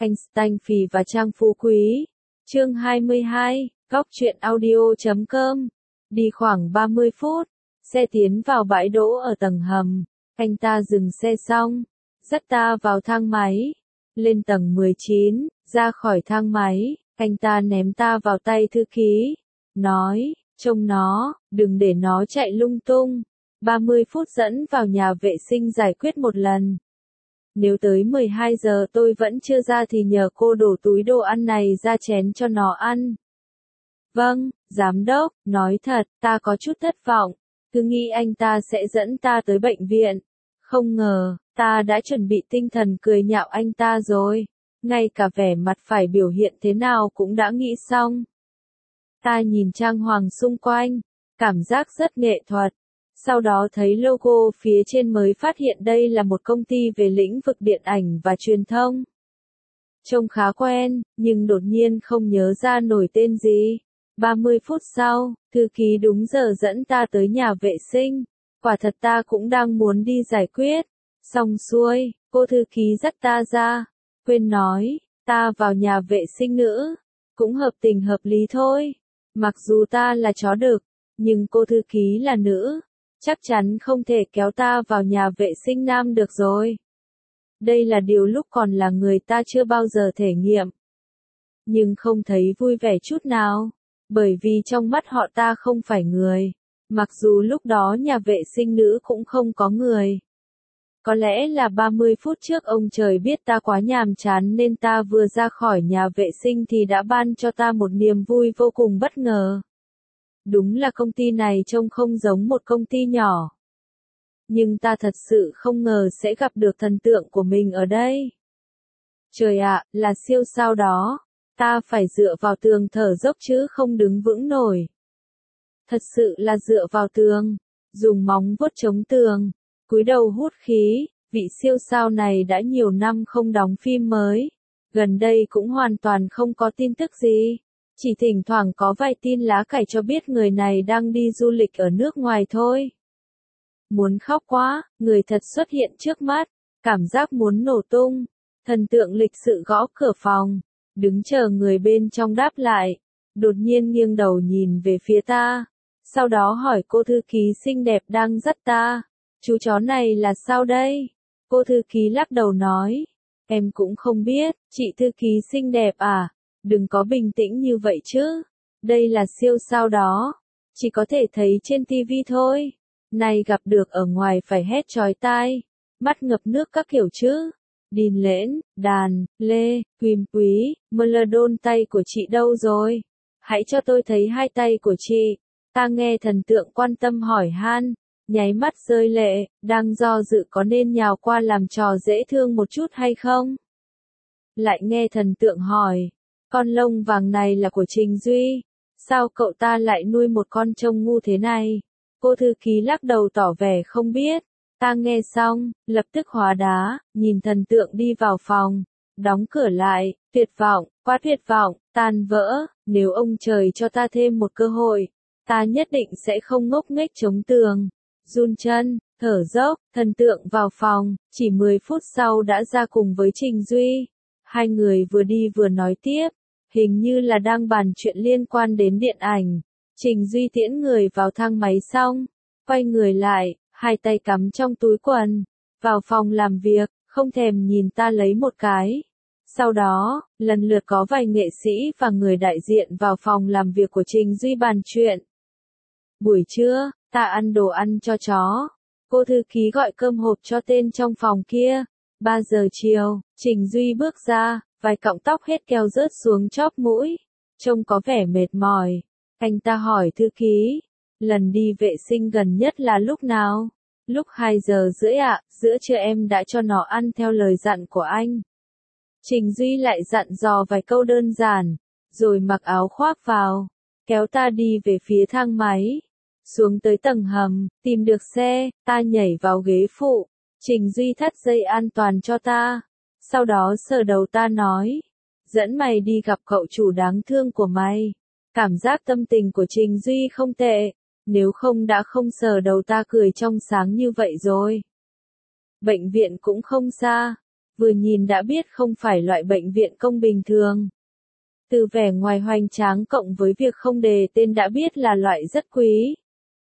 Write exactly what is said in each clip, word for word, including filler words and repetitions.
Einstein Phì và Trang Phú Quý. Chương hai mươi hai, góc truyện audio chấm com. Đi khoảng ba mươi phút, xe tiến vào bãi đỗ ở tầng hầm. Anh ta dừng xe xong, dắt ta vào thang máy. Lên tầng mười chín, ra khỏi thang máy, anh ta ném ta vào tay thư ký. Nói, trông nó, đừng để nó chạy lung tung. ba mươi phút dẫn vào nhà vệ sinh giải quyết một lần. Nếu tới mười hai giờ tôi vẫn chưa ra thì nhờ cô đổ túi đồ ăn này ra chén cho nó ăn. Vâng, giám đốc, nói thật, ta có chút thất vọng. Cứ nghĩ anh ta sẽ dẫn ta tới bệnh viện. Không ngờ, ta đã chuẩn bị tinh thần cười nhạo anh ta rồi. Ngay cả vẻ mặt phải biểu hiện thế nào cũng đã nghĩ xong. Ta nhìn trang hoàng xung quanh, cảm giác rất nghệ thuật. Sau đó thấy logo phía trên mới phát hiện đây là một công ty về lĩnh vực điện ảnh và truyền thông. Trông khá quen, nhưng đột nhiên không nhớ ra nổi tên gì. ba mươi phút sau, thư ký đúng giờ dẫn ta tới nhà vệ sinh. Quả thật ta cũng đang muốn đi giải quyết. Xong xuôi, cô thư ký dắt ta ra. Quên nói, ta vào nhà vệ sinh nữ. Cũng hợp tình hợp lý thôi. Mặc dù ta là chó đực, nhưng cô thư ký là nữ. Chắc chắn không thể kéo ta vào nhà vệ sinh nam được rồi. Đây là điều lúc còn là người ta chưa bao giờ thể nghiệm. Nhưng không thấy vui vẻ chút nào. Bởi vì trong mắt họ ta không phải người. Mặc dù lúc đó nhà vệ sinh nữ cũng không có người. Có lẽ là ba mươi phút trước ông trời biết ta quá nhàm chán nên ta vừa ra khỏi nhà vệ sinh thì đã ban cho ta một niềm vui vô cùng bất ngờ. Đúng là công ty này trông không giống một công ty nhỏ. Nhưng ta thật sự không ngờ sẽ gặp được thần tượng của mình ở đây. Trời ạ, là siêu sao đó. Ta phải dựa vào tường thở dốc chứ không đứng vững nổi. Thật sự là dựa vào tường, dùng móng vuốt chống tường, cúi đầu hút khí. Vị siêu sao này đã nhiều năm không đóng phim mới. Gần đây cũng hoàn toàn không có tin tức gì. Chỉ thỉnh thoảng có vài tin lá cải cho biết người này đang đi du lịch ở nước ngoài thôi. Muốn khóc quá, người thật xuất hiện trước mắt, cảm giác muốn nổ tung. Thần tượng lịch sự gõ cửa phòng, đứng chờ người bên trong đáp lại. Đột nhiên nghiêng đầu nhìn về phía ta, sau đó hỏi cô thư ký xinh đẹp đang dắt ta, chú chó này là sao đây? Cô thư ký lắc đầu nói, em cũng không biết, chị thư ký xinh đẹp à? Đừng có bình tĩnh như vậy chứ. Đây là siêu sao đó. Chỉ có thể thấy trên tivi thôi. Này gặp được ở ngoài phải hét chói tai. Mắt ngập nước các kiểu chứ. Đìn lễn, đàn, lê, quìm quý, Meladon tay của chị đâu rồi? Hãy cho tôi thấy hai tay của chị. Ta nghe thần tượng quan tâm hỏi han. Nháy mắt rơi lệ, đang do dự có nên nhào qua làm trò dễ thương một chút hay không? Lại nghe thần tượng hỏi. Con lông vàng này là của Trình Duy. Sao cậu ta lại nuôi một con trông ngu thế này? Cô thư ký lắc đầu tỏ vẻ không biết. Ta nghe xong, lập tức hóa đá, nhìn thần tượng đi vào phòng. Đóng cửa lại, tuyệt vọng, quá tuyệt vọng, tan vỡ. Nếu ông trời cho ta thêm một cơ hội, ta nhất định sẽ không ngốc nghếch chống tường. Run chân, thở dốc, thần tượng vào phòng, chỉ mười phút sau đã ra cùng với Trình Duy. Hai người vừa đi vừa nói tiếp. Hình như là đang bàn chuyện liên quan đến điện ảnh. Trình Duy tiễn người vào thang máy xong, quay người lại, hai tay cắm trong túi quần, vào phòng làm việc, không thèm nhìn ta lấy một cái. Sau đó, lần lượt có vài nghệ sĩ và người đại diện vào phòng làm việc của Trình Duy bàn chuyện. Buổi trưa, ta ăn đồ ăn cho chó. Cô thư ký gọi cơm hộp cho tên trong phòng kia. ba giờ chiều, Trình Duy bước ra. Vài cọng tóc hết keo rớt xuống chóp mũi, trông có vẻ mệt mỏi. Anh ta hỏi thư ký, lần đi vệ sinh gần nhất là lúc nào? Lúc hai giờ rưỡi ạ, giữa trưa em đã cho nó ăn theo lời dặn của anh. Trình Duy lại dặn dò vài câu đơn giản, rồi mặc áo khoác vào, kéo ta đi về phía thang máy. Xuống tới tầng hầm, tìm được xe, ta nhảy vào ghế phụ, Trình Duy thắt dây an toàn cho ta. Sau đó sờ đầu ta nói, dẫn mày đi gặp cậu chủ đáng thương của mày. Cảm giác tâm tình của Trình Duy không tệ, nếu không đã không sờ đầu ta cười trong sáng như vậy rồi. Bệnh viện cũng không xa, vừa nhìn đã biết không phải loại bệnh viện công bình thường. Từ vẻ ngoài hoành tráng cộng với việc không đề tên đã biết là loại rất quý.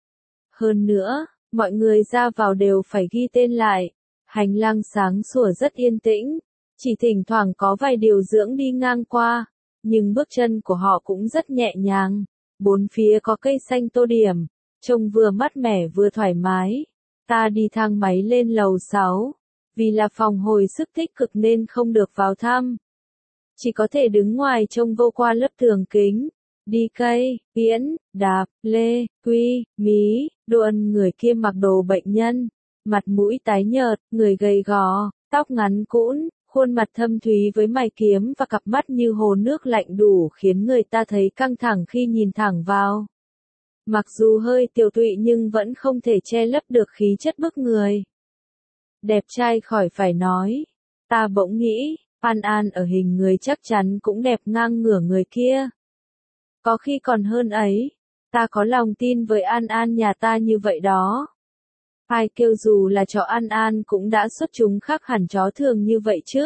Hơn nữa, mọi người ra vào đều phải ghi tên lại. Hành lang sáng sủa rất yên tĩnh, chỉ thỉnh thoảng có vài điều dưỡng đi ngang qua, nhưng bước chân của họ cũng rất nhẹ nhàng. Bốn phía có cây xanh tô điểm, trông vừa mát mẻ vừa thoải mái. Ta đi thang máy lên lầu sáu, vì là phòng hồi sức tích cực nên không được vào thăm. Chỉ có thể đứng ngoài trông vô qua lớp tường kính. Đi cây, viễn, đạp, lê, quy, mí, đuôn người kia mặc đồ bệnh nhân. Mặt mũi tái nhợt, người gầy gò, tóc ngắn cũn, khuôn mặt thâm thúy với mày kiếm và cặp mắt như hồ nước lạnh đủ khiến người ta thấy căng thẳng khi nhìn thẳng vào. Mặc dù hơi tiều tụy nhưng vẫn không thể che lấp được khí chất bức người. Đẹp trai khỏi phải nói. Ta bỗng nghĩ, An An ở hình người chắc chắn cũng đẹp ngang ngửa người kia. Có khi còn hơn ấy, ta có lòng tin với An An nhà ta như vậy đó. Ai kêu dù là chó An An cũng đã xuất chúng khác hẳn chó thường như vậy chứ.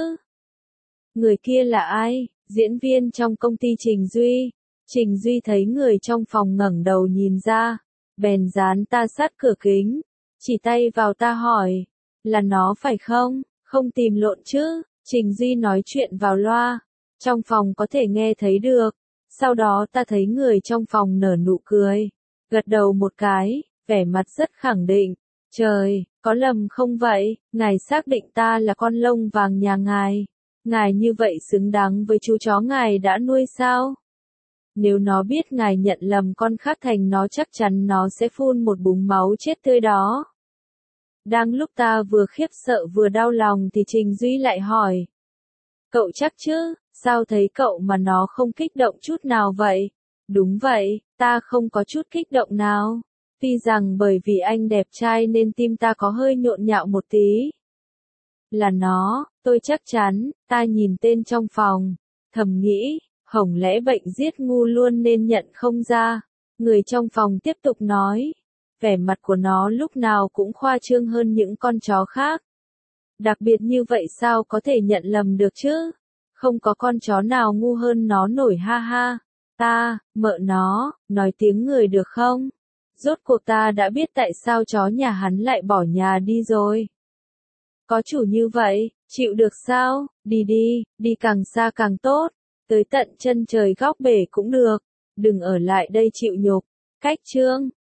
Người kia là ai? Diễn viên trong công ty Trình Duy. Trình Duy thấy người trong phòng ngẩng đầu nhìn ra, bèn dán ta sát cửa kính, chỉ tay vào ta hỏi, là nó phải không? Không tìm lộn chứ? Trình Duy nói chuyện vào loa, trong phòng có thể nghe thấy được. Sau đó ta thấy người trong phòng nở nụ cười, gật đầu một cái, vẻ mặt rất khẳng định. Trời, có lầm không vậy? Ngài xác định ta là con lông vàng nhà ngài. Ngài như vậy xứng đáng với chú chó ngài đã nuôi sao? Nếu nó biết ngài nhận lầm con khác thành nó chắc chắn nó sẽ phun một búng máu chết tươi đó. Đang lúc ta vừa khiếp sợ vừa đau lòng thì Trình Duy lại hỏi. Cậu chắc chứ, sao thấy cậu mà nó không kích động chút nào vậy? Đúng vậy, ta không có chút kích động nào. Tuy rằng bởi vì anh đẹp trai nên tim ta có hơi nhộn nhạo một tí. Là nó, tôi chắc chắn, ta nhìn tên trong phòng, thầm nghĩ, hổng lẽ bệnh giết ngu luôn nên nhận không ra. Người trong phòng tiếp tục nói, vẻ mặt của nó lúc nào cũng khoa trương hơn những con chó khác. Đặc biệt như vậy sao có thể nhận lầm được chứ? Không có con chó nào ngu hơn nó nổi ha ha. Ta, mợ nó, nói tiếng người được không? Rốt cuộc ta đã biết tại sao chó nhà hắn lại bỏ nhà đi rồi. Có chủ như vậy, chịu được sao? Đi đi, đi càng xa càng tốt. Tới tận chân trời góc bể cũng được. Đừng ở lại đây chịu nhục. Cách chương